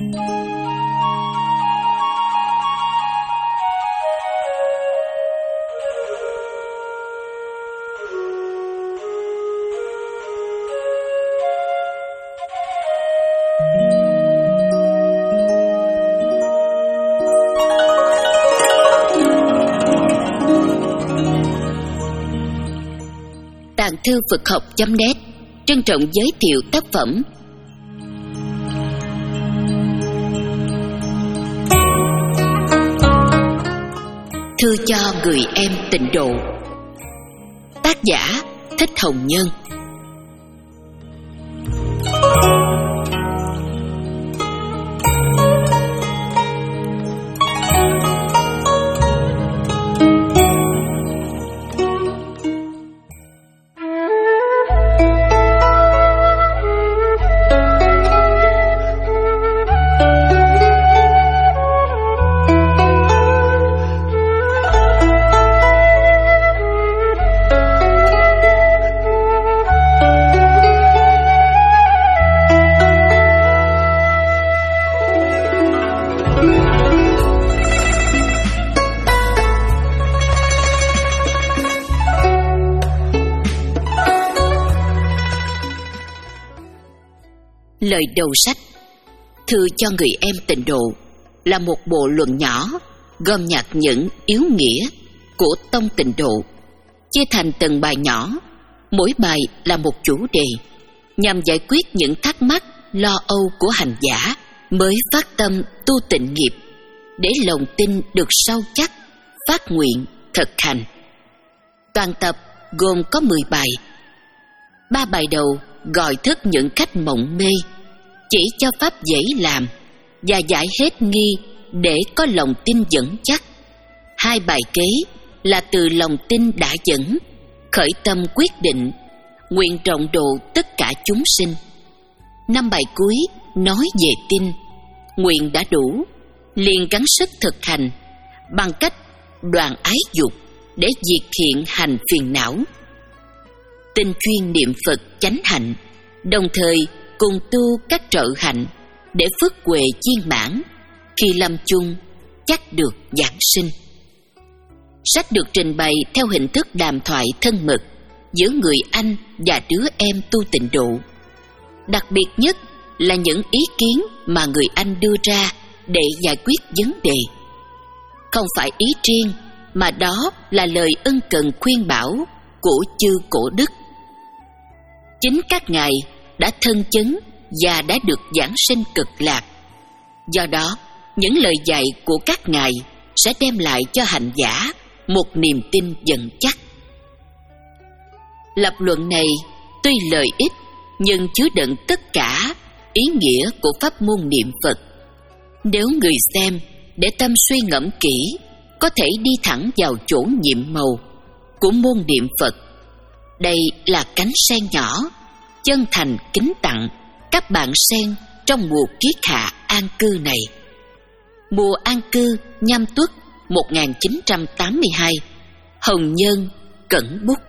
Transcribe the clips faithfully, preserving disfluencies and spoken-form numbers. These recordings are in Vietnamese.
Tàng thư Phật học chấm net trân trọng giới thiệu tác phẩm Thư cho người em tịnh độ. Tác giả Thích Hồng Nhân. Lời đầu sách Thư cho người em tịnh độ là một bộ luận nhỏ gom nhặt những yếu nghĩa của tông tịnh độ, chia thành từng bài nhỏ, mỗi bài là một chủ đề, nhằm giải quyết những thắc mắc lo âu của hành giả mới phát tâm tu tịnh nghiệp, để lòng tin được sâu chắc, phát nguyện, thực hành. Toàn tập gồm có mười bài. Ba bài đầu gọi thức những cách mộng mê, chỉ cho pháp dễ làm và giải hết nghi để có lòng tin vững chắc. Hai bài kế là từ lòng tin đã vững, khởi tâm quyết định, nguyện rộng độ tất cả chúng sinh. Năm bài cuối nói về tin, nguyện đã đủ, liền gắng sức thực hành bằng cách đoạn ái dục để diệt hiện hành phiền não. Tinh chuyên niệm Phật chánh hạnh, đồng thời cùng tu các trợ hạnh để phước huệ viên mãn, khi lâm chung chắc được giảng sinh. Sách được trình bày theo hình thức đàm thoại thân mật giữa người anh và đứa em tu tịnh độ. Đặc biệt nhất là những ý kiến mà người anh đưa ra để giải quyết vấn đề. Không phải ý riêng, mà đó là lời ân cần khuyên bảo của chư cổ đức. Chính các ngài đã thân chứng và đã được giảng sinh cực lạc. Do đó, những lời dạy của các ngài sẽ đem lại cho hành giả một niềm tin vững chắc. Lập luận này tuy lợi ích nhưng chứa đựng tất cả ý nghĩa của pháp môn niệm Phật. Nếu người xem để tâm suy ngẫm kỹ, có thể đi thẳng vào chỗ nhiệm màu của môn niệm Phật. Đây là cánh sen nhỏ, chân thành kính tặng các bạn sen trong mùa kiết hạ an cư này. Mùa an cư Nhâm Tuất một nghìn chín trăm tám mươi hai. Hồng Nhân cẩn bút.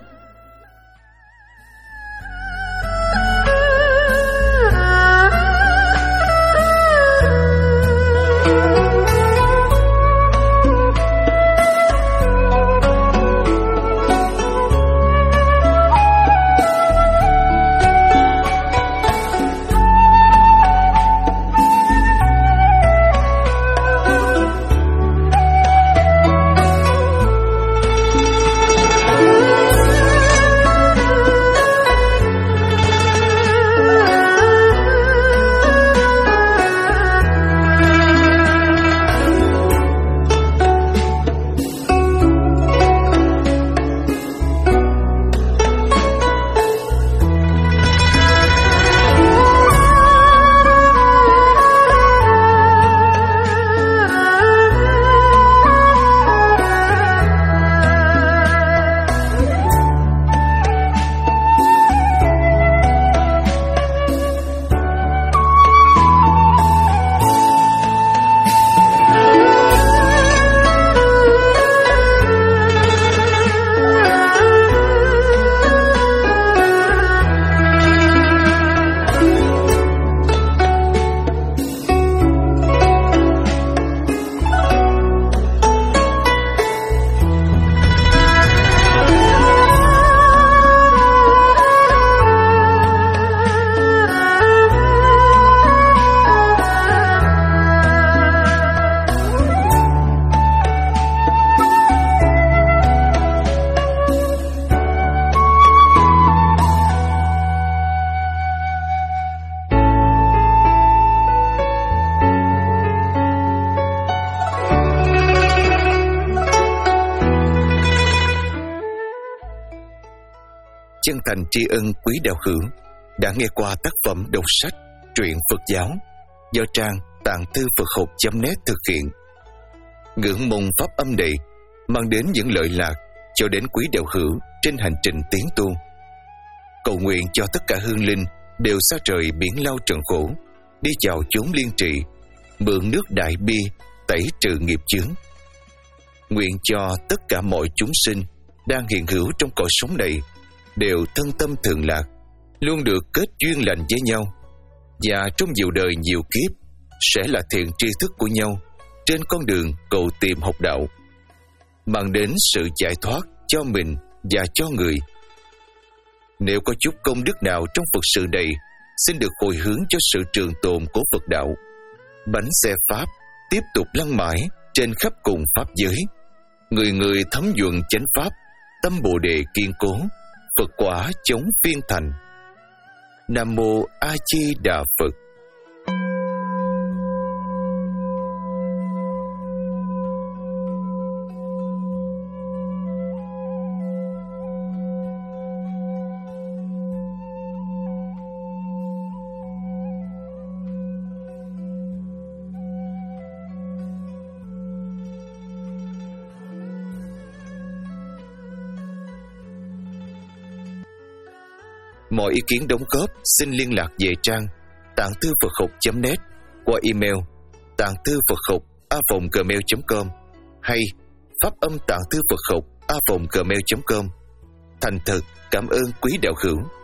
chân thành tri ân quý đạo hữu đã nghe qua tác phẩm đọc sách truyện Phật giáo do trang tạng thư Phật học chấm net thực hiện. Ngưỡng mong pháp âm này mang đến những lợi lạc cho đến quý đạo hữu trên hành trình tiến tu. Cầu nguyện cho tất cả hương linh đều xa rời biển lao trần khổ, đi vào chốn liên trì, mượn nước đại bi tẩy trừ nghiệp chướng. Nguyện cho tất cả mọi chúng sinh đang hiện hữu trong cõi sống này đều thân tâm thượng lạc, luôn được kết duyên lành với nhau, và trong nhiều đời nhiều kiếp sẽ là thiện tri thức của nhau trên con đường cầu tìm học đạo, mang đến sự giải thoát cho mình và cho người. Nếu có chút công đức nào trong Phật sự này, xin được hồi hướng cho sự trường tồn của Phật đạo. Bánh xe Pháp tiếp tục lăn mãi trên khắp cùng Pháp giới. Người người thấm nhuần chánh Pháp, tâm Bồ Đề kiên cố, Phật quả chống phiên thành. Nam Mô A Di Đà Phật. Mọi ý kiến đóng góp xin liên lạc về trang tạng thư Phật học chấm net qua email tạng thư Phật học a vòng gmail chấm com hay pháp âm tạng thư Phật học a vòng gmail chấm com. Thành thật cảm ơn quý đạo hữu.